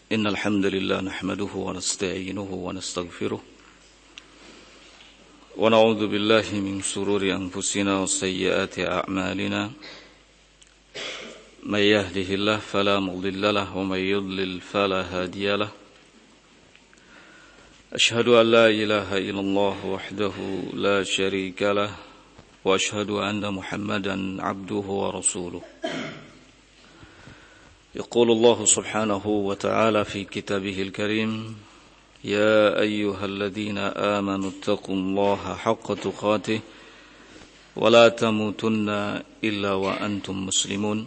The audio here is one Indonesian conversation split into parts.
إن الحمد لله نحمده ونستعينه ونستغفره ونعوذ بالله من شرور أنفسنا وسيئات أعمالنا من يهده الله فلا مضل له ومن يضلل فلا هادي له أشهد أن لا إله إلا الله وحده لا شريك له وأشهد أن محمدا عبده ورسوله يقول الله سبحانه وتعالى في كتابه الكريم يا أيها الذين آمنوا اتقوا الله حق تقاته ولا تموتن إلا وأنتم مسلمون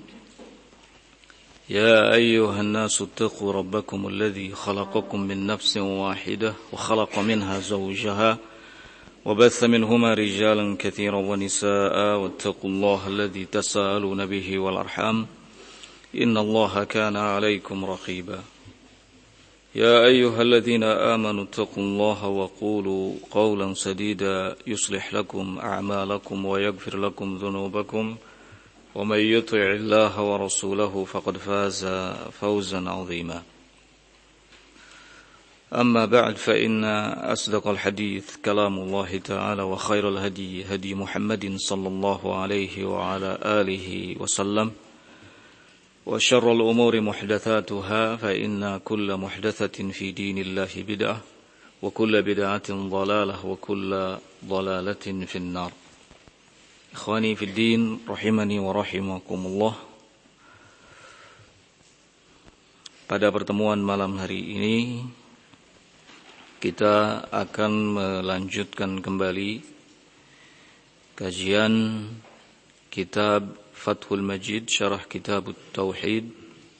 يا أيها الناس اتقوا ربكم الذي خلقكم من نفس واحدة وخلق منها زوجها وبث منهما رجالا كثيرا ونساء واتقوا الله الذي تساءلون به والأرحام إن الله كان عليكم رقيبا يا أيها الذين آمنوا اتقوا الله وقولوا قولا سديدا يصلح لكم أعمالكم ويغفر لكم ذنوبكم ومن يطع الله ورسوله فقد فاز فوزا عظيما أما بعد فإن أصدق الحديث كلام الله تعالى وخير الهدي هدي محمد صلى الله عليه وعلى آله وسلم وشر الأمور محدثاتها فإن كل محدثة في دين الله بدعة وكل بدعة ضلالة وكل ضلالة في النار إخواني في الدين رحمني ورحمكم الله. Pada pertemuan malam hari ini kita akan melanjutkan kembali kajian kitab Fathul Majid Syarah Kitab Tauhid.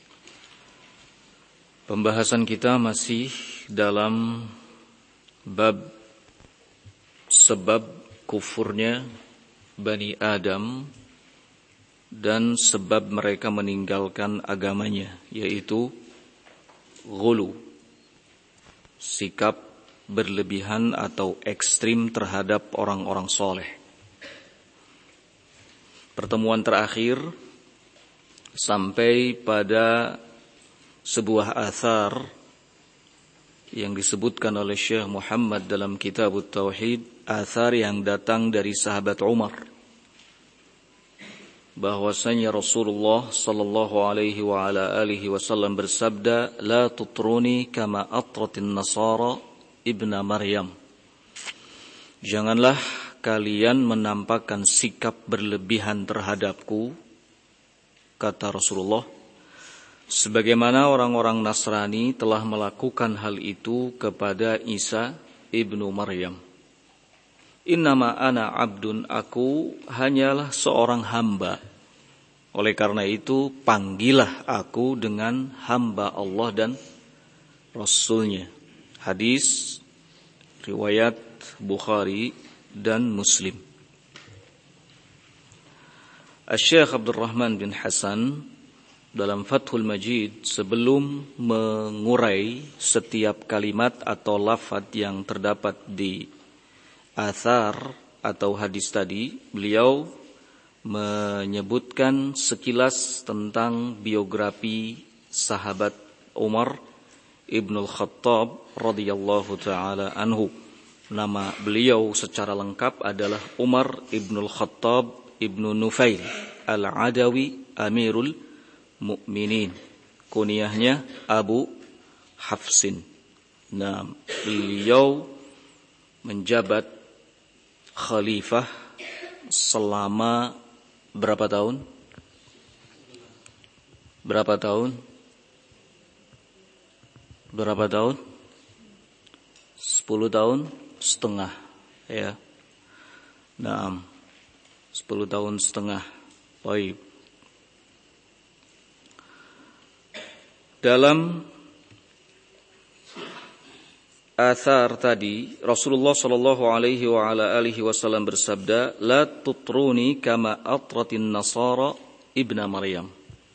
Pembahasan kita masih dalam bab sebab kufurnya Bani Adam dan sebab mereka meninggalkan agamanya, yaitu ghulu, sikap berlebihan atau ekstrim terhadap orang-orang soleh. Pertemuan terakhir sampai pada sebuah athar yang disebutkan oleh Syekh Muhammad dalam Kitab Tauhid, athar yang datang dari sahabat Umar, bahwasanya Rasulullah sallallahu alaihi wa ala alihi wasallam bersabda, "La tutruni kama atratin nasara ibna Maryam." Janganlah kalian menampakkan sikap berlebihan terhadapku, kata Rasulullah, sebagaimana orang-orang Nasrani telah melakukan hal itu kepada Isa ibnu Maryam. Innama ana abdun, aku hanyalah seorang hamba. Oleh karena itu, panggillah aku dengan hamba Allah dan Rasulnya. Hadis riwayat Bukhari dan Muslim. Syekh Abdul Rahman bin Hasan dalam Fathul Majid, sebelum mengurai setiap kalimat atau lafaz yang terdapat di athar atau hadis tadi, beliau menyebutkan sekilas tentang biografi sahabat Umar Ibnul Khattab radhiyallahu taala anhu. Nama beliau secara lengkap adalah Umar Ibnul Khattab Ibnu Nufail Al-Adawi Amirul Mukminin. Kunyahnya Abu Hafsin. Nah, beliau menjabat khalifah selama berapa tahun? Berapa tahun? Berapa tahun? 10 tahun setengah, ya. Nah, 10 tahun setengah. Baik. Dalam athar tadi, Rasulullah sallallahu alaihi wa ala alihi wasallam bersabda, "La tutruni kama atratin nasara ibna Maryam."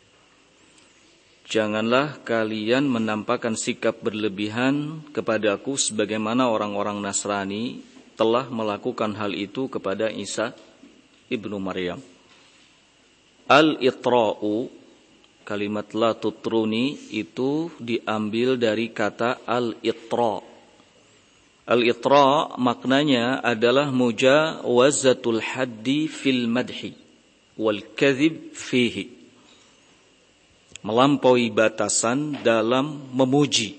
Janganlah kalian menampakkan sikap berlebihan kepadaku sebagaimana orang-orang Nasrani telah melakukan hal itu kepada Isa ibnu Maryam. Al-itra'u Kalimat la tutruni itu diambil dari kata al-itra. Al-itra maknanya adalah mujawazatul haddi fil madhi wal kadhib fihi. Melampaui batasan dalam memuji.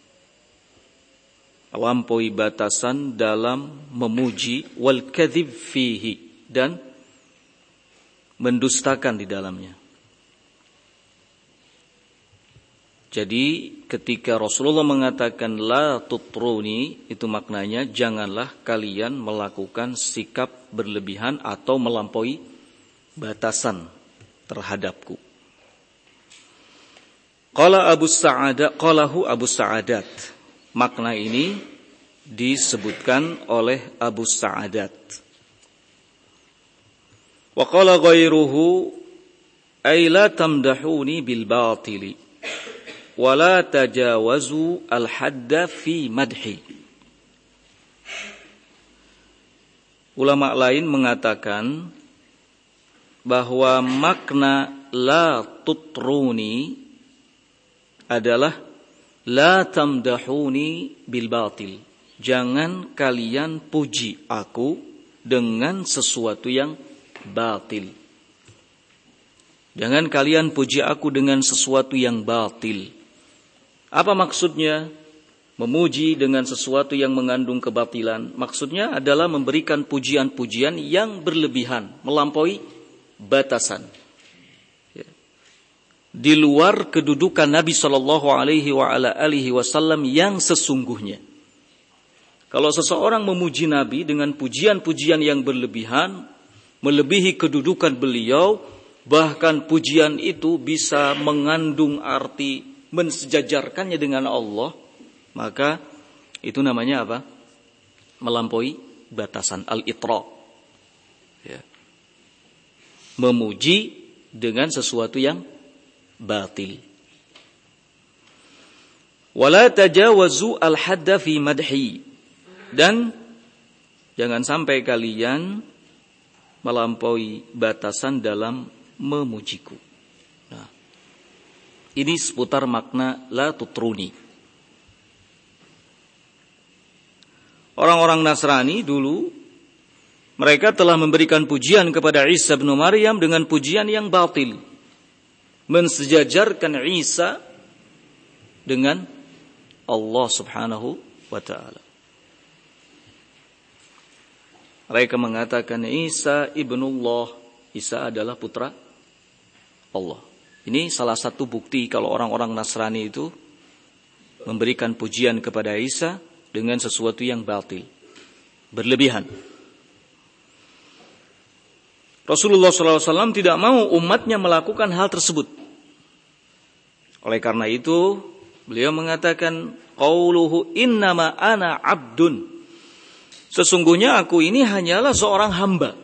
Melampaui batasan dalam memuji wal kadhib fihi, dan mendustakan di dalamnya. Jadi ketika Rasulullah mengatakan la tutruni, itu maknanya janganlah kalian melakukan sikap berlebihan atau melampaui batasan terhadapku. Qalahu Abu Sa'adat. Makna ini disebutkan oleh Abu Sa'adat. Wa qala ghairuhu ay la tamdahuni bil batili wa la tajawazu al hadda fi madhi. Ulama lain mengatakan bahwa makna la tutruni adalah la tamdahuni bil batil. Jangan kalian puji aku dengan sesuatu yang batil. Jangan kalian puji aku dengan sesuatu yang batil. Apa maksudnya? Memuji dengan sesuatu yang mengandung kebatilan. Maksudnya adalah memberikan pujian-pujian yang berlebihan, melampaui batasan. Di luar kedudukan Nabi Shallallahu Alaihi Wasallam yang sesungguhnya. Kalau seseorang memuji Nabi dengan pujian-pujian yang berlebihan, melebihi kedudukan beliau, bahkan pujian itu bisa mengandung arti mensejajarkannya dengan Allah, maka itu namanya apa? Melampaui batasan, al-itra. Ya. Memuji dengan sesuatu yang batil. Wala tajawazu al-hadda fi madhi. Dan jangan sampai kalian melampaui batasan dalam memujiku. Nah, ini seputar makna la tutruni. Orang-orang Nasrani dulu, mereka telah memberikan pujian kepada Isa bin Maryam dengan pujian yang batil. Mensejajarkan Isa dengan Allah subhanahu wa ta'ala. Mereka mengatakan Isa ibnullah, Isa adalah putra Allah. Ini salah satu bukti kalau orang-orang Nasrani itu memberikan pujian kepada Isa dengan sesuatu yang batil, berlebihan. Rasulullah SAW tidak mau umatnya melakukan hal tersebut. Oleh karena itu, beliau mengatakan, qauluhu innama ana abdun. Sesungguhnya aku ini hanyalah seorang hamba.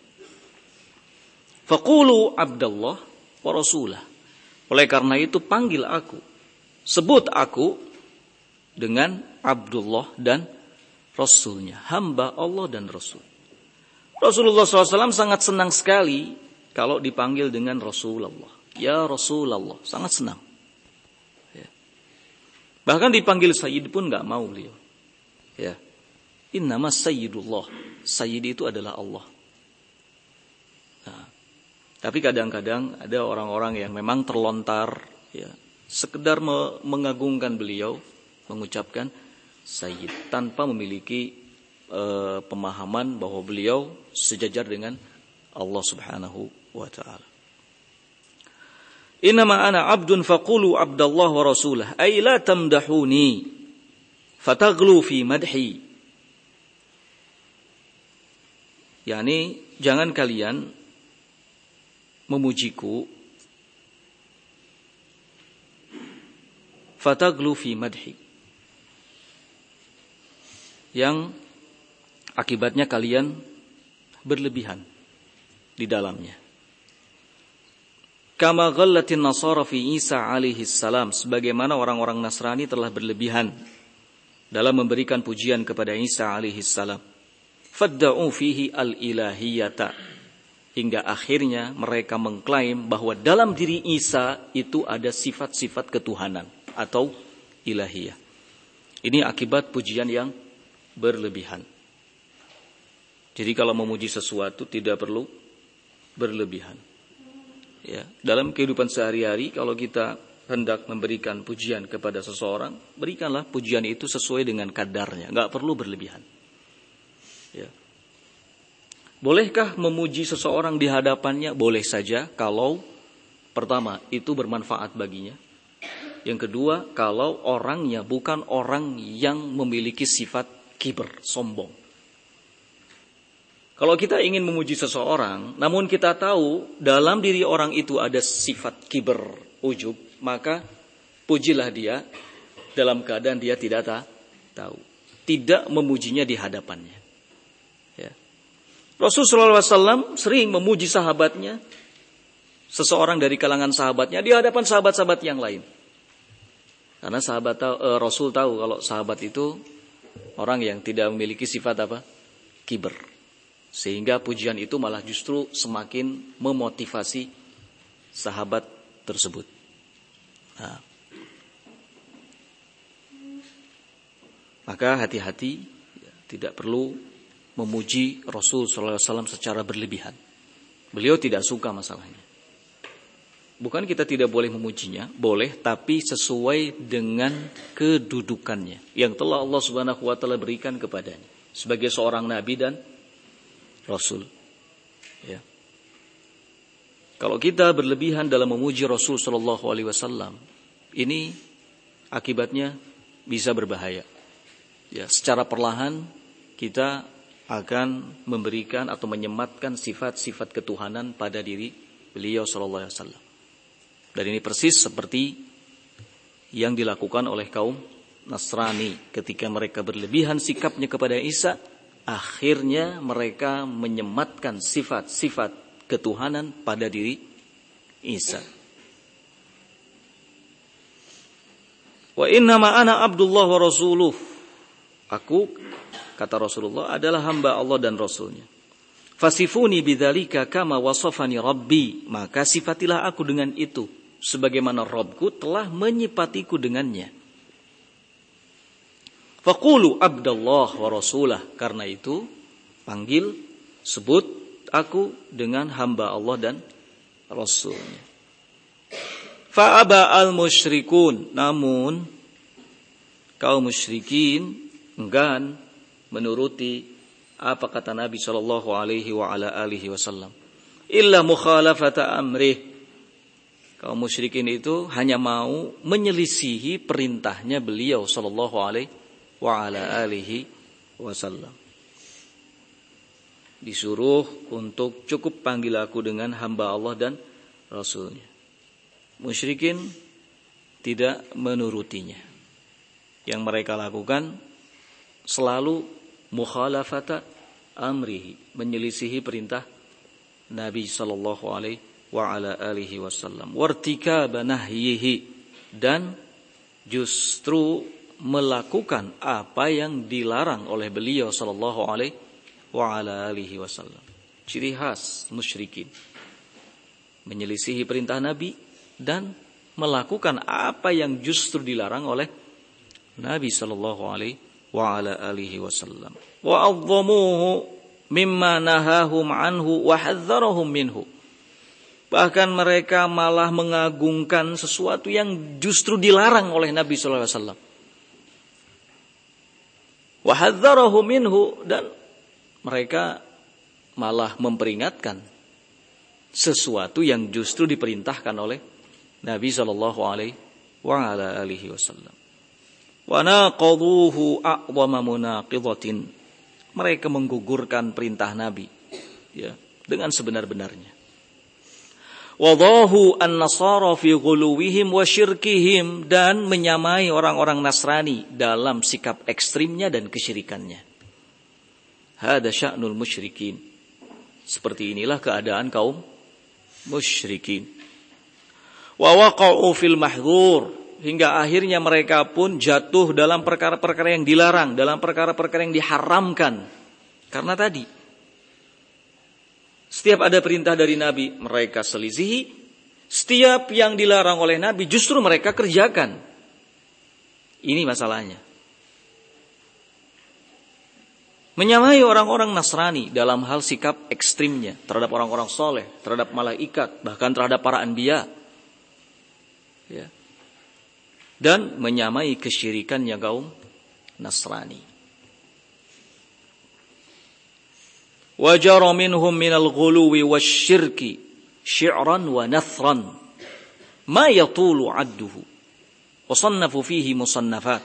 Faqulu abdallah wa rasulah. Oleh karena itu panggil aku, sebut aku dengan Abdullah dan Rasulnya, hamba Allah dan Rasul. Rasulullah SAW sangat senang sekali kalau dipanggil dengan Rasulullah. Ya Rasulullah, sangat senang. Ya. Bahkan dipanggil Sayyid pun gak mau beliau. Ya. Innama Sayyidullah. Sayyid itu adalah Allah. Nah, tapi kadang-kadang ada orang-orang yang memang terlontar, ya, sekedar mengagungkan beliau, mengucapkan Sayyid tanpa memiliki pemahaman bahwa beliau sejajar dengan Allah subhanahu wa ta'ala. Innama ana abdun faqulu abdallah wa rasulah. Ay la tamdahuni fataglu fi madhi. Yani jangan kalian memujiku fataglu fi madhi, yang akibatnya kalian berlebihan di dalamnya. Kama ghallatin nasara fi Isa alaihi salam, sebagaimana orang-orang Nasrani telah berlebihan dalam memberikan pujian kepada Isa alaihi salam. Fadda'u fihi al-ilahiyata, Hingga akhirnya mereka mengklaim bahwa dalam diri Isa itu ada sifat-sifat ketuhanan atau ilahiyah. Ini akibat pujian yang berlebihan. Jadi kalau memuji sesuatu tidak perlu berlebihan. Ya, dalam kehidupan sehari-hari kalau kita hendak memberikan pujian kepada seseorang, berikanlah pujian itu sesuai dengan kadarnya, enggak perlu berlebihan. Ya. Bolehkah memuji seseorang di hadapannya? Boleh saja kalau pertama itu bermanfaat baginya. Yang kedua, kalau orangnya bukan orang yang memiliki sifat kiber, sombong. Kalau kita ingin memuji seseorang, namun kita tahu dalam diri orang itu ada sifat kiber, ujub, maka pujilah dia dalam keadaan dia tidak tahu. Tidak memujinya di hadapannya. Ya. Rasulullah SAW sering memuji sahabatnya, seseorang dari kalangan sahabatnya di hadapan sahabat-sahabat yang lain. Karena Rasul tahu kalau sahabat itu orang yang tidak memiliki sifat apa? Kiber. Sehingga pujian itu malah justru semakin memotivasi sahabat tersebut. Nah. Maka hati-hati, tidak perlu memuji Rasul SAW secara berlebihan. Beliau tidak suka masalahnya. Bukan kita tidak boleh memujinya, boleh, tapi sesuai dengan kedudukannya yang telah Allah Subhanahu wa taala berikan kepadanya sebagai seorang nabi dan rasul. Ya. Kalau kita berlebihan dalam memuji Rasul sallallahu alaihi wasallam, ini akibatnya bisa berbahaya. Ya, secara perlahan kita akan memberikan atau menyematkan sifat-sifat ketuhanan pada diri beliau sallallahu alaihi wasallam. Dan ini persis seperti yang dilakukan oleh kaum Nasrani ketika mereka berlebihan sikapnya kepada Isa, akhirnya mereka menyematkan sifat-sifat ketuhanan pada diri Isa. Wa innama ana Abdullah wa rasuluh. Aku, kata Rasulullah, adalah hamba Allah dan Rasulnya. Fasifuni bidzalika kama wasafani Rabbi. Maka sifatilah aku dengan itu, sebagaimana Rabbku telah menyifatiku dengannya. Faqulu Abdullah wa rasulah. Karena itu, panggil, sebut aku dengan hamba Allah dan Rasulnya. Fa'aba al-musyrikun. Namun, kaum musyrikin enggan menuruti apa kata Nabi sallallahu alaihi wa ala alihi wasallam. Illa mukhalafata amrih. Kaum musyrikin itu hanya mau menyelisihi perintahnya beliau sallallahu alaihi wa ala alihi wasallam. Disuruh untuk cukup panggil aku dengan hamba Allah dan Rasulnya. Musyrikin tidak menurutinya. Yang mereka lakukan selalu mukhalafata amrihi, menyelisihi perintah Nabi sallallahu alaihi wa ala alihi wasallam. Wartikaba nahyihi, dan justru melakukan apa yang dilarang oleh beliau sallallahu alaihi wa ala alihi wasallam. Ciri khas musyrikin, menyelisihi perintah Nabi dan melakukan apa yang justru dilarang oleh Nabi sallallahu alaihi wa ala alihi wasallam. Wa 'azzamuhu mimma nahahum anhu wa hadzarahum minhu. Bahkan mereka malah mengagungkan sesuatu yang justru dilarang oleh Nabi sallallahu alaihi wasallam. Wa hadzarahum minhu, dan mereka malah memperingatkan sesuatu yang justru diperintahkan oleh Nabi sallallahu alaihi wa ala alihi wasallam. Wa naqadhuhu a'dhama munaqidatin. Mereka menggugurkan perintah Nabi, ya, dengan sebenar-benarnya. Wadahu an-nasara fi ghuluwihim wa syirkihim, dan menyamai orang-orang Nasrani dalam sikap ekstrimnya dan kesyirikannya. Hada sya'nul musyrikin. Seperti inilah keadaan kaum musyrikin. Wa waqa'u fil mahdhur, hingga akhirnya mereka pun jatuh dalam perkara-perkara yang dilarang, dalam perkara-perkara yang diharamkan. Karena tadi Setiap ada perintah dari Nabi, mereka selisihi. Setiap yang dilarang oleh Nabi, justru mereka kerjakan. Ini masalahnya. Menyamai orang-orang Nasrani dalam hal sikap ekstrimnya terhadap orang-orang soleh, terhadap malaikat, bahkan terhadap para anbiya. Ya. Dan menyamai kesyirikannya kaum Nasrani. Wajara minhum minal ghuluwi wasyirki syi'ran wa nathran ma yatulu adduhu wa sannafu fihi musannafat.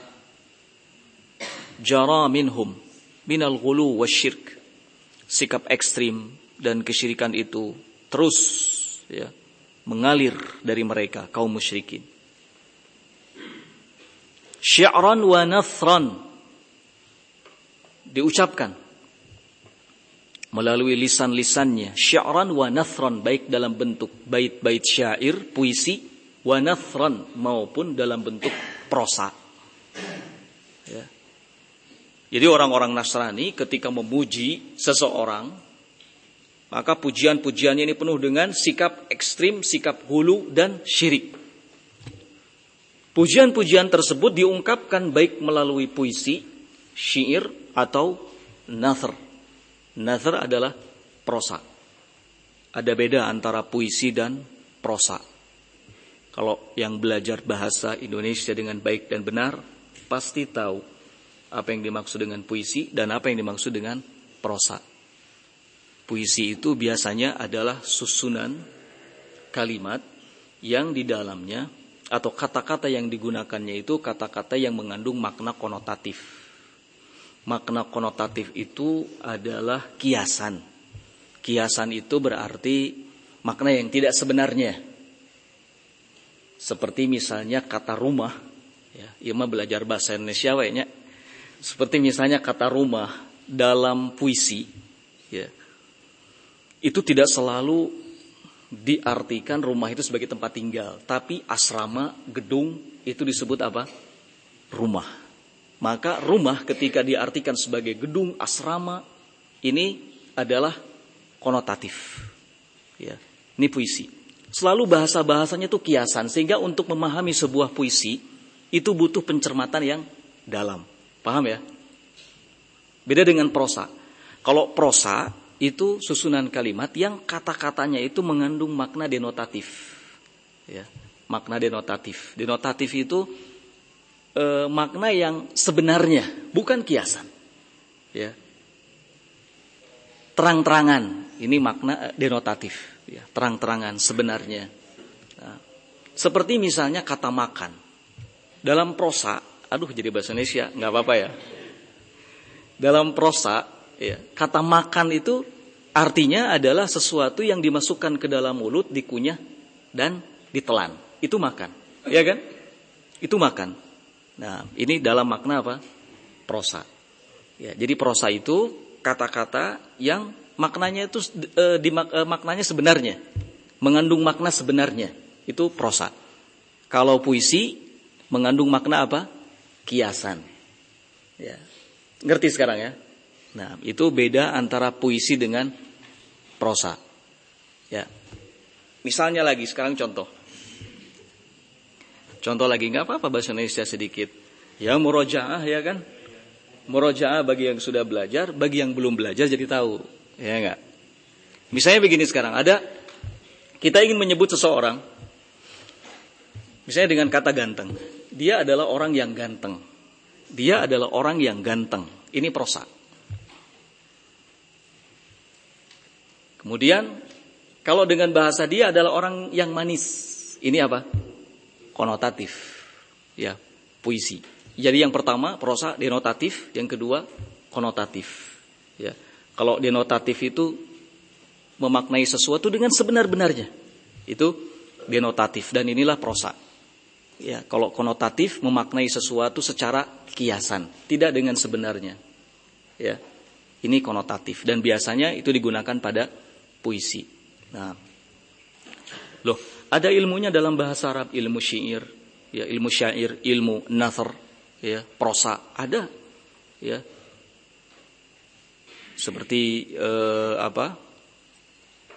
Jara minhum minal ghulu wasyirk, sikap ekstrim dan kesyirikan itu terus ya mengalir dari mereka kaum musyrikin. Syi'ran wa nathran, diucapkan melalui lisan-lisannya, syi'ran wa nathran, baik dalam bentuk bait-bait syair, puisi, wa nathran, maupun dalam bentuk prosa. Ya. Jadi orang-orang Nasrani ketika memuji seseorang, maka pujian-pujiannya ini penuh dengan sikap ekstrim, sikap hulu dan syirik. Pujian-pujian tersebut diungkapkan baik melalui puisi, syair, atau nathar. Nathar adalah prosa. Ada beda antara puisi dan prosa. Kalau yang belajar bahasa Indonesia dengan baik dan benar, pasti tahu apa yang dimaksud dengan puisi dan apa yang dimaksud dengan prosa. Puisi itu biasanya adalah susunan kalimat yang di dalamnya atau kata-kata yang digunakannya itu kata-kata yang mengandung makna konotatif. Makna konotatif itu adalah kiasan. Kiasan itu berarti makna yang tidak sebenarnya. Seperti misalnya kata rumah, ya, Ima belajar bahasa Indonesia wanya. Seperti misalnya kata rumah dalam puisi, ya, itu tidak selalu diartikan rumah itu sebagai tempat tinggal, tapi asrama, gedung itu disebut apa? Rumah. Maka rumah ketika diartikan sebagai gedung, asrama, ini adalah konotatif. Ya, ini puisi. Selalu bahasa-bahasanya itu kiasan, sehingga untuk memahami sebuah puisi itu butuh pencermatan yang dalam. Paham ya? Beda dengan prosa. Kalau prosa itu susunan kalimat yang kata-katanya itu mengandung makna denotatif. Ya, makna denotatif. Denotatif itu makna yang sebenarnya, bukan kiasan. Ya. Terang-terangan, ini makna denotatif. Ya, terang-terangan sebenarnya. Nah, seperti misalnya kata makan. Dalam prosa, jadi bahasa Indonesia, nggak apa-apa ya. Dalam prosa, ya, kata makan itu artinya adalah sesuatu yang dimasukkan ke dalam mulut, dikunyah dan ditelan. Itu makan, ya kan? Itu makan. Nah, ini dalam makna apa? Prosa. Ya, jadi prosa itu kata-kata yang maknanya itu maknanya sebenarnya, mengandung makna sebenarnya. Itu prosa. Kalau puisi mengandung makna apa? Kiasan. Ya. Ngerti sekarang ya? Nah, itu beda antara puisi dengan prosa. Ya. Misalnya lagi sekarang contoh lagi, nggak apa-apa bahasa Indonesia sedikit. Ya murojaah ya kan. Murojaah bagi yang sudah belajar, bagi yang belum belajar jadi tahu. Ya nggak. Misalnya begini sekarang, kita ingin menyebut seseorang, misalnya dengan kata ganteng. Dia adalah orang yang ganteng. Dia adalah orang yang ganteng. Ini prosa. Kemudian, kalau dengan bahasa dia adalah orang yang manis. Ini apa? Konotatif, ya, puisi. Jadi yang pertama prosa denotatif, yang kedua konotatif. Ya, kalau denotatif itu memaknai sesuatu dengan sebenar-benarnya, itu denotatif dan inilah prosa. Ya, kalau konotatif memaknai sesuatu secara kiasan, tidak dengan sebenarnya. Ya, ini konotatif dan biasanya itu digunakan pada puisi. Nah, ada ilmunya dalam bahasa Arab, ilmu syair, ya, ilmu syair, ilmu nathar, ya, prosa ada, ya. Seperti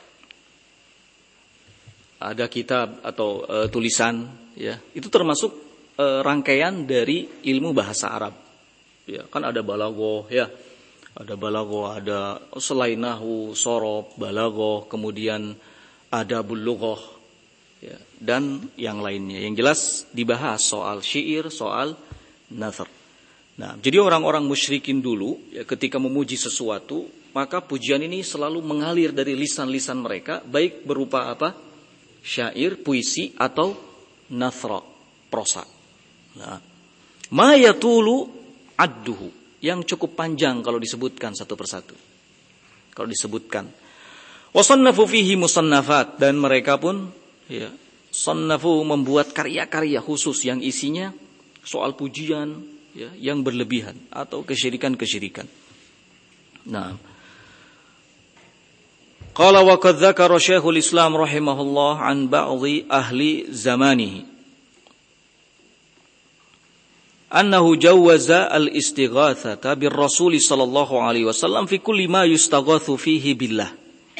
ada kitab atau tulisan, ya, itu termasuk rangkaian dari ilmu bahasa Arab. Ya, kan ada balaghah, ya. Ada balaghah, ada selain nahwu, shorof, balaghah, kemudian ada bulughah, ya, dan yang lainnya. Yang jelas dibahas soal syair, soal nazar. Nah, jadi orang-orang musyrikin dulu, ya, ketika memuji sesuatu, maka pujian ini selalu mengalir dari lisan-lisan mereka, baik berupa apa? Syair, puisi, atau nathra, prosa. Nah, ma yatulu adduhu, yang cukup panjang kalau disebutkan satu persatu. Kalau disebutkan. Wasannafu fihi musannafat, dan mereka pun, ya, sannafu membuat karya-karya khusus yang isinya soal pujian, ya, yang berlebihan atau kesyirikan-kesyirikan. Nah, qala wa qad dzakara Syekhul Islam rahimahullah an ba'dhi ahli zamanihi annahu jawwaza al-istighatsata bir Rasul sallallahu alaihi wasallam fi kulli ma yustaghatsu fihi billah.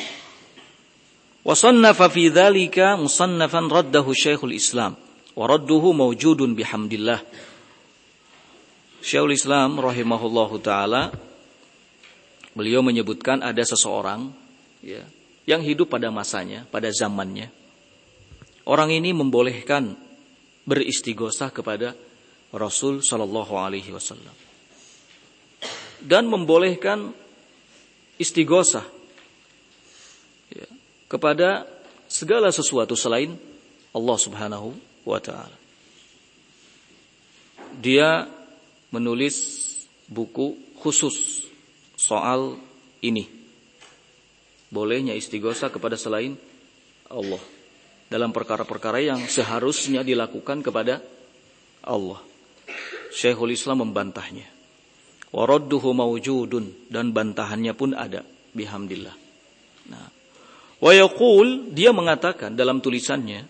Wa sannafa fi dzalika musannafan raddahu Syekhul Islam wa radduhu mawjudun bihamdillah. Syekhul Islam rahimahullahu taala beliau menyebutkan ada seseorang, ya, yang hidup pada masanya, pada zamannya. Orang ini membolehkan beristighosah kepada Rasul sallallahu alaihi wasallam dan membolehkan istighosah, ya, kepada segala sesuatu selain Allah Subhanahu wa taala. Dia menulis buku khusus soal ini. Bolehnya istighosah kepada selain Allah dalam perkara-perkara yang seharusnya dilakukan kepada Allah. Syekhul Islam membantahnya. Wa radduhu mawjudun, dan bantahannya pun ada bihamdillah. Nah, wa yaqul, dia mengatakan dalam tulisannya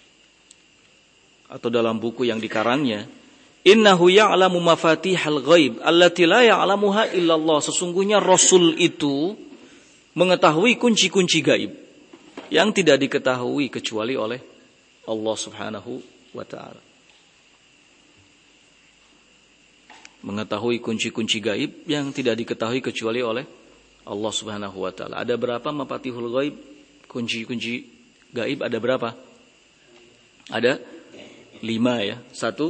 atau dalam buku yang dikarangnya, innahu ya'lamu mafatihal ghaib allati la ya'lamuha illallah. Sesungguhnya Rasul itu mengetahui kunci-kunci gaib yang tidak diketahui kecuali oleh Allah Subhanahu wa taala. Mengetahui kunci-kunci gaib yang tidak diketahui kecuali oleh Allah Subhanahu wa taala. Ada berapa mafatihul ghaib? Kunci-kunci gaib ada berapa? Ada 5, ya. Satu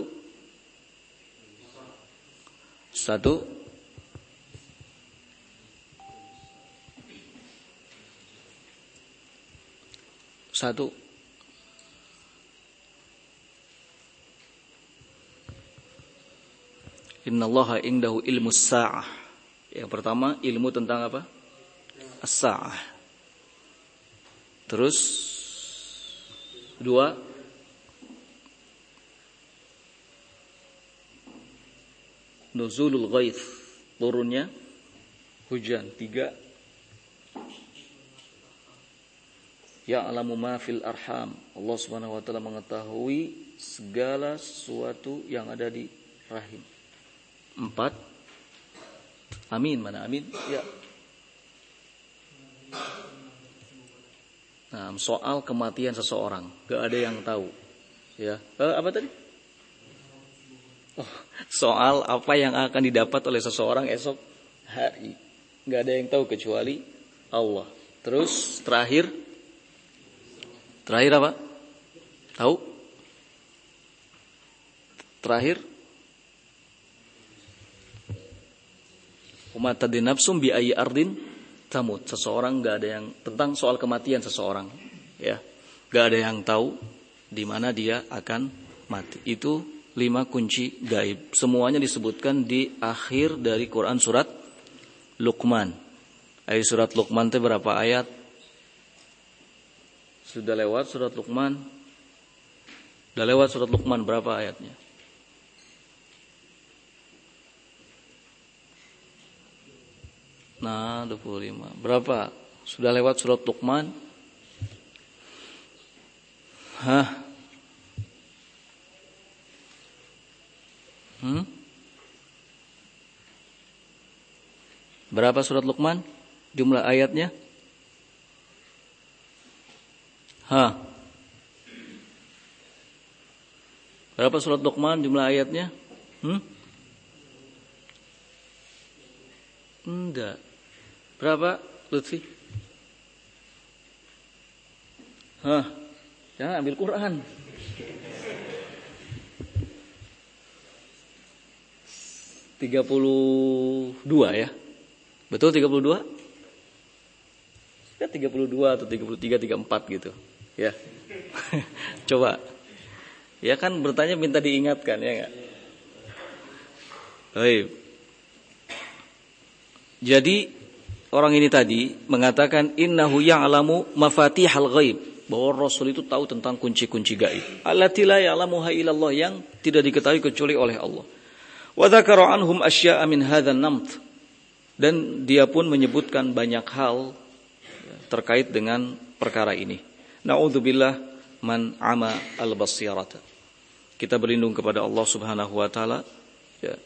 Innallaha indahu ilmus sa'ah. Yang pertama, ilmu tentang apa? As-sa'ah. Terus 2, nuzulul ghaith, turunnya hujan. 3, ya'lamu ma fil arham, Allah Subhanahu wa taala mengetahui segala sesuatu yang ada di rahim. 4, amin, mana amin? Ya. Nah, soal kematian seseorang, gak ada yang tahu. Ya, apa tadi? Oh, soal apa yang akan didapat oleh seseorang esok hari, gak ada yang tahu kecuali Allah. Terus terakhir apa? Tahu? Terakhir, Uma tadri nafsum bi ayyi ardin tamut. Seseorang enggak ada yang tentang soal kematian seseorang, ya. Enggak ada yang tahu di mana dia akan mati. Itu 5 kunci gaib. Semuanya disebutkan di akhir dari Quran surat Luqman. Ayat surat Luqman itu berapa ayat? Sudah lewat surat Luqman. Sudah lewat surat Luqman berapa ayatnya? Nah, 25. Berapa? Sudah lewat surat Luqman? Berapa surat Luqman? Jumlah ayatnya? Berapa surat Luqman jumlah ayatnya? Enggak. Berapa, Lutfi? Jangan ambil Quran. 32 ya. Betul 32? Ya 32 atau 33, 34 gitu. Ya. Coba. Ya kan bertanya minta diingatkan ya enggak? Baik. Jadi orang ini tadi mengatakan innahu ya'lamu mafatihal ghaib, bahwa Rasul itu tahu tentang kunci-kunci gaib. Allati la ya'lamuha illallah, yang tidak diketahui kecuali oleh Allah. Wa dzakara anhum asya'a min hadzal namt, dan dia pun menyebutkan banyak hal terkait dengan perkara ini. Na'udzubillah man ama al-basirata. Kita berlindung kepada Allah Subhanahu wa taala ya.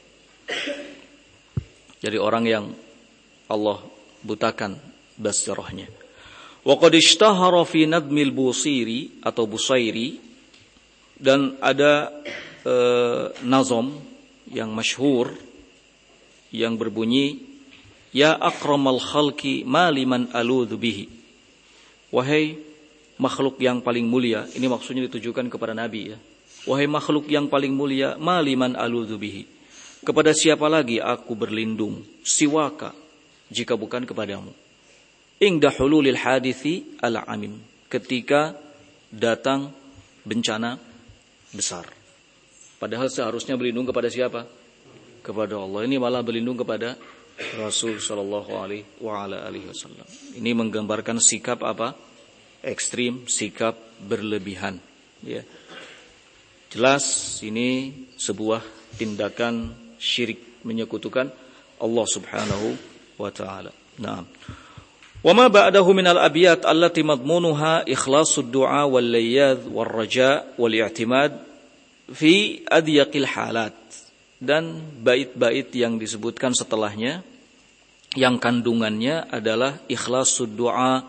Jadi orang yang Allah butakan basirahnya. Wa qad ishtahara fi nadmil Busiri atau Busairi, dan ada nazam yang masyhur yang berbunyi ya akramal khalqi ma liman aludhu bihi. Wahai makhluk yang paling mulia, ini maksudnya ditujukan kepada Nabi ya. Wahai makhluk yang paling mulia, ma liman aludhu bihi, kepada siapa lagi aku berlindung, siwaka, jika bukan kepadamu. Ingda hululil hadithi al-amim, ketika datang bencana besar. Padahal seharusnya berlindung kepada siapa? Kepada Allah. Ini malah berlindung kepada Rasul sallallahu alaihi wasallam. Ini menggambarkan sikap apa? Ekstrim, sikap berlebihan. Ya. Jelas ini sebuah tindakan syirik, menyekutukan Allah Subhanahu wa taala. Naam. Wa ma ba'dahu min al-abyat allati madmunuha ikhlasul du'a wal layyadh wal raja' wal i'timad fi adyaqil halat. Dan bait-bait yang disebutkan setelahnya yang kandungannya adalah ikhlasul du'a,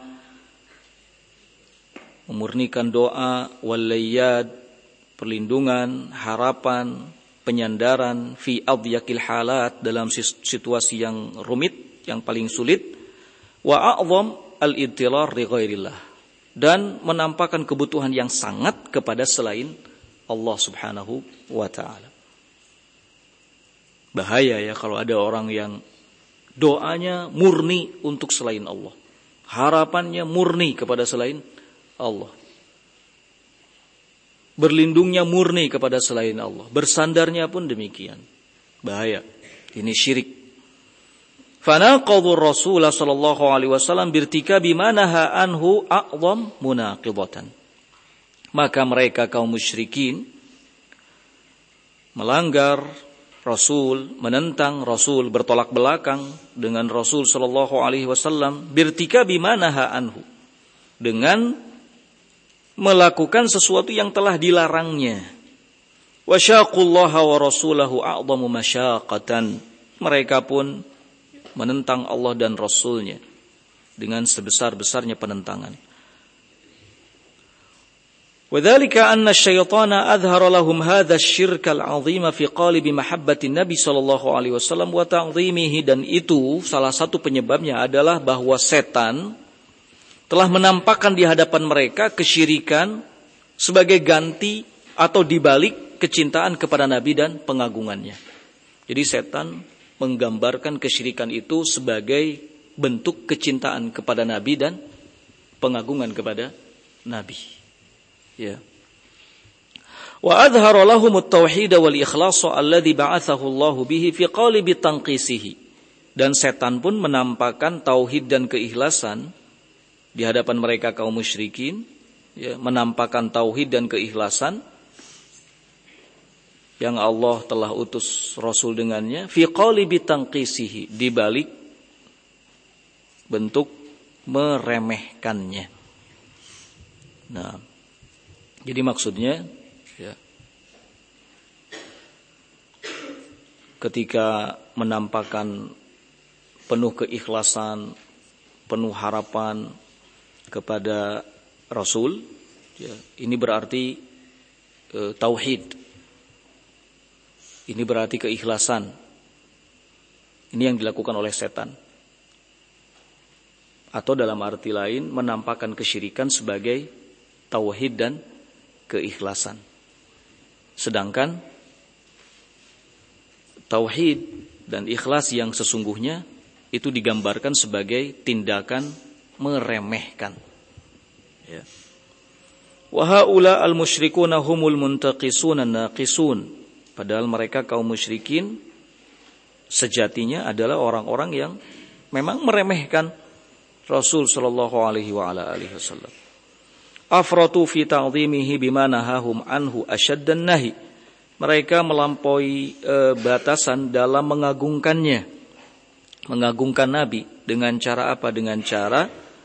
memurnikan doa, wal layyadh, perlindungan, harapan, penyandaran, fi adyaqil halat, dalam situasi yang rumit, yang paling sulit, wa a'zam al-idtirar li ghairillah, dan menampakkan kebutuhan yang sangat kepada selain Allah Subhanahu wa taala. Bahaya ya kalau ada orang yang doanya murni untuk selain Allah, harapannya murni kepada selain Allah, berlindungnya murni kepada selain Allah, bersandarnya pun demikian. Bahaya. Ini syirik. Fanaqadhu Rasul sallallahu alaihi wasallam birtikabi ma naha anhu a'zam munaqidatan. Maka mereka kaum musyrikin melanggar Rasul, menentang Rasul, bertolak belakang dengan Rasul sallallahu alaihi wasallam birtikabi ma naha anhu, dengan melakukan sesuatu yang telah dilarangnya. Wa syaqullaha wa rasulahu a'zamu masyaqatan. Mereka pun menentang Allah dan Rasulnya dengan sebesar-besarnya penentangan. Wadzalika anna asyaitana adhara lahum hadha asy-syirka al-'azima fi qalibi mahabbati Nabi sallallahu alaihi wasallam wa ta'zimihi, dan itu salah satu penyebabnya adalah bahwa setan telah menampakkan di hadapan mereka kesyirikan sebagai ganti atau dibalik kecintaan kepada Nabi dan pengagungannya. Jadi setan menggambarkan kesyirikan itu sebagai bentuk kecintaan kepada Nabi dan pengagungan kepada Nabi. Ya. Wa adhara lahum at-tauhid wal ikhlas alladhi ba'athahu Allah bihi fi qalibi tanqisihi. Dan setan pun menampakkan tauhid dan keikhlasan di hadapan mereka kaum musyrikin, ya, menampakkan tauhid dan keikhlasan yang Allah telah utus Rasul dengannya, fi qalibi tanqisihi, di balik bentuk meremehkannya. Nah, jadi maksudnya ya, ketika menampakkan penuh keikhlasan, penuh harapan kepada Rasul, ya, ini berarti tauhid, Ini berarti keikhlasan. Ini yang dilakukan oleh setan. Atau dalam arti lain menampakkan kesyirikan sebagai tauhid dan keikhlasan. Sedangkan tauhid dan ikhlas yang sesungguhnya itu digambarkan sebagai tindakan meremehkan. Ya. Wa haula al-musyrikuna humul muntaqisuna naqisun. Padahal mereka kaum musyrikin sejatinya adalah orang-orang yang memang meremehkan Rasul sallallahu alaihi wa ala alihi wasallam. Afratu fi ta'dhimihi bima nahahum anhu asyaddan nahi. Mereka melampaui batasan dalam mengagungkannya. Mengagungkan Nabi dengan cara apa? Dengan cara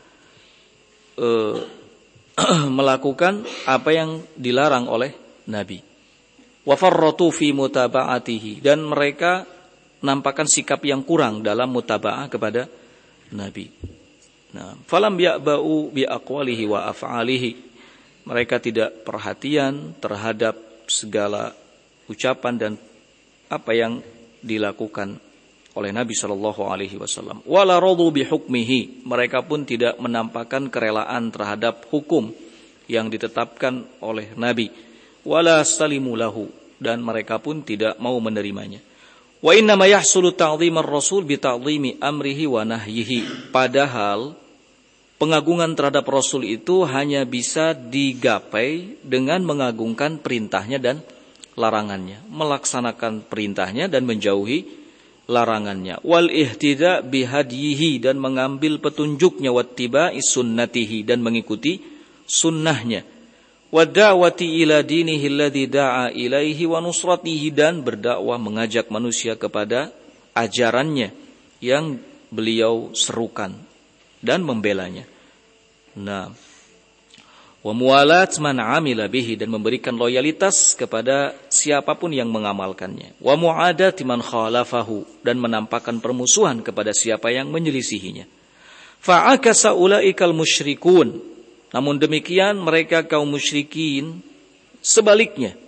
melakukan apa yang dilarang oleh Nabi. Wa farratu fi mutaba'atihi, dan mereka nampakkan sikap yang kurang dalam mutaba'ah kepada Nabi. Nah, falam ya'ba'u bi aqwalihi wa af'alihi. Mereka tidak perhatian terhadap segala ucapan dan apa yang dilakukan oleh Nabi sallallahu alaihi wasallam. Wala radu bi hukmihi. Mereka pun tidak menampakkan kerelaan terhadap hukum yang ditetapkan oleh Nabi. Wala salimu lahu, dan mereka pun tidak mau menerimanya. Wa inna ma yahsulu ta'dhimar rasul bi ta'dhimi amrihi wa nahyihi. Padahal pengagungan terhadap Rasul itu hanya bisa digapai dengan mengagungkan perintahnya dan larangannya, melaksanakan perintahnya dan menjauhi larangannya. Wal ihtida bihadyihi, dan mengambil petunjuknya, wattiba'i sunnatihi, dan mengikuti sunnahnya. Wada'wati ila dinihi alladhi da'a ilaihi wa nusratihi, dan berdakwah mengajak manusia kepada ajarannya yang beliau serukan dan membelanya. Nah, wa muwalat man 'amila bihi, dan memberikan loyalitas kepada siapapun yang mengamalkannya. Wa mu'adati man khalafahu, dan menampakkan permusuhan kepada siapa yang menyelisihinya. Fa'akasa ulaikal musyrikun. Namun demikian mereka kaum musyrikin sebaliknya.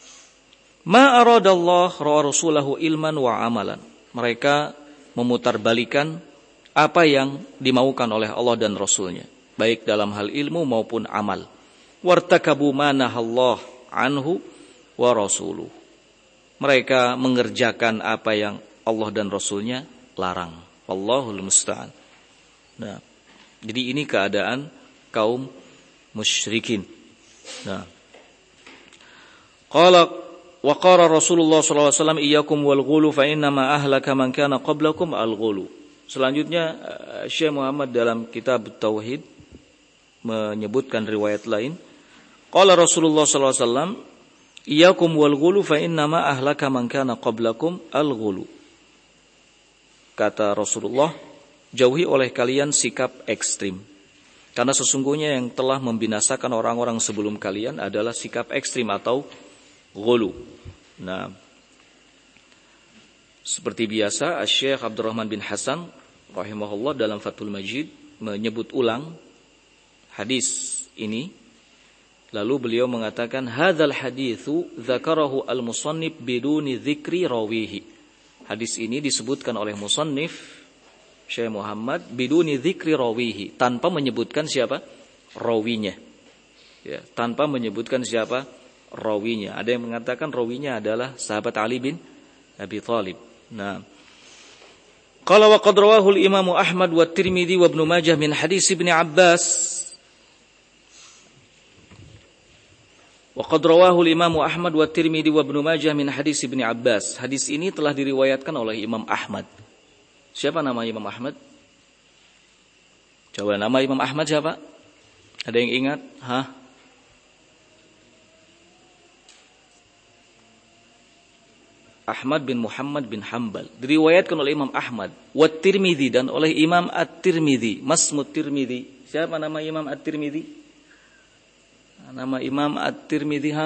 Ma aradallah wa rasulahu ilman wa amalan. Mereka memutarbalikan apa yang dimaukan oleh Allah dan Rasulnya, baik dalam hal ilmu maupun amal. Wartakabu ma nahallah anhu wa rasuluh. Mereka mengerjakan apa yang Allah dan Rasulnya larang. Wallahul musta'an. Nah, jadi ini keadaan kaum musyrikin. Nah, wa qala Rasulullah sallallahu alaihi wasallam iyyakum wal ghulu fa inna ma ahlaka man kana qablakum al ghulu. Selanjutnya Syekh Muhammad dalam kitab Tauhid menyebutkan riwayat lain. Qala Rasulullah sallallahu alaihi wasallam iyyakum wal ghulu fa inna ma ahlaka man kana qablakum al ghulu. Kata Rasulullah, jauhi oleh kalian sikap ekstrim. Karena sesungguhnya yang telah membinasakan orang-orang sebelum kalian adalah sikap ekstrim atau ghulu. Nah, seperti biasa, Syekh Abdurrahman bin Hasan rahimahullah dalam Fathul Majid menyebut ulang hadis ini. Lalu beliau mengatakan, hadzal haditsu dzakarahu al-musannif biduni dzikri rawihi. Hadis ini disebutkan oleh musannif Syekh Muhammad biduni dzikri rawihi, tanpa menyebutkan siapa rawinya. Ya, tanpa menyebutkan siapa rawinya. Ada yang mengatakan rawinya adalah sahabat Ali bin Abi Thalib. Nah, qala wa qad rawahu al-Imam Ahmad wa Tirmidzi wa Ibnu Majah min hadis Ibnu Abbas. Wa qad rawahu al-Imam Ahmad wa Tirmidzi wa Ibnu Majah min hadis Ibnu Abbas. Hadis ini telah diriwayatkan oleh Imam Ahmad. Siapa nama Imam Ahmad? Coba nama Imam Ahmad siapa? Ada yang ingat? Ahmad bin Muhammad bin Hanbal. Diriwayatkan oleh Imam Ahmad. Wa Tirmidzi, dan oleh Imam At-Tirmidzi. Masmud Tirmidzi. Siapa nama Imam At-Tirmidzi? Nama Imam At-Tirmidzi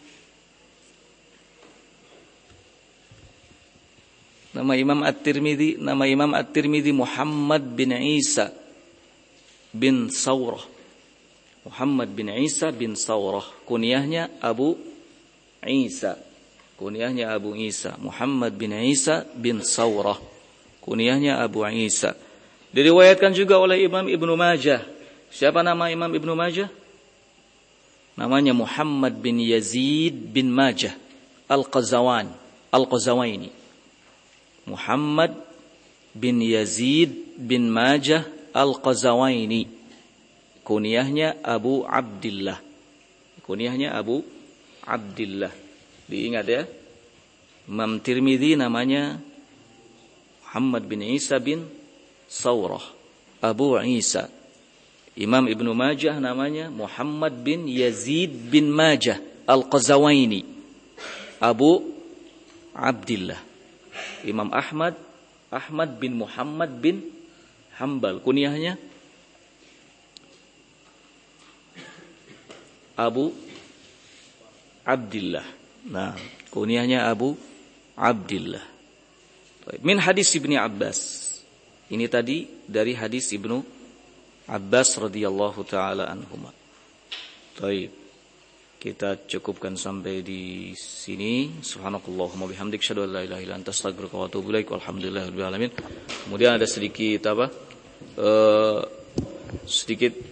Nama Imam At-Tirmidzi Muhammad bin Isa bin Sawrah. Muhammad bin Isa bin Sawrah. Kunyahnya Abu Isa. Kunyahnya Abu Isa. Muhammad bin Isa bin Sawrah. Kunyahnya Abu Isa. Diriwayatkan juga oleh Imam Ibnu Majah. Siapa nama Imam Ibnu Majah? Namanya Muhammad bin Yazid bin Majah Al-Qazawaini. Muhammad bin Yazid bin Majah Al-Qazawaini. Kunyahnya Abu Abdillah. Kunyahnya Abu Abdillah. Diingat ya. Imam Tirmidzi namanya Muhammad bin Isa bin Sawrah. Abu Isa. Imam Ibnu Majah namanya Muhammad bin Yazid bin Majah Al-Qazawaini. Abu Abdillah. Imam Ahmad bin Muhammad bin Hambal. Kunyahnya Abu Abdillah. Nah, kunyahnya Abu Abdillah. Min hadis Ibnu Abbas. Ini tadi dari hadis Ibnu Abbas radhiyallahu taala anhuma. Baik. Kita cukupkan sampai di sini. Subhanakallahumma bihamdik asyhadu an la ilaha illa anta astaghfiruka wa atubu ilaik. Walhamdulillahirabbil alamin. Kemudian ada sedikit sedikit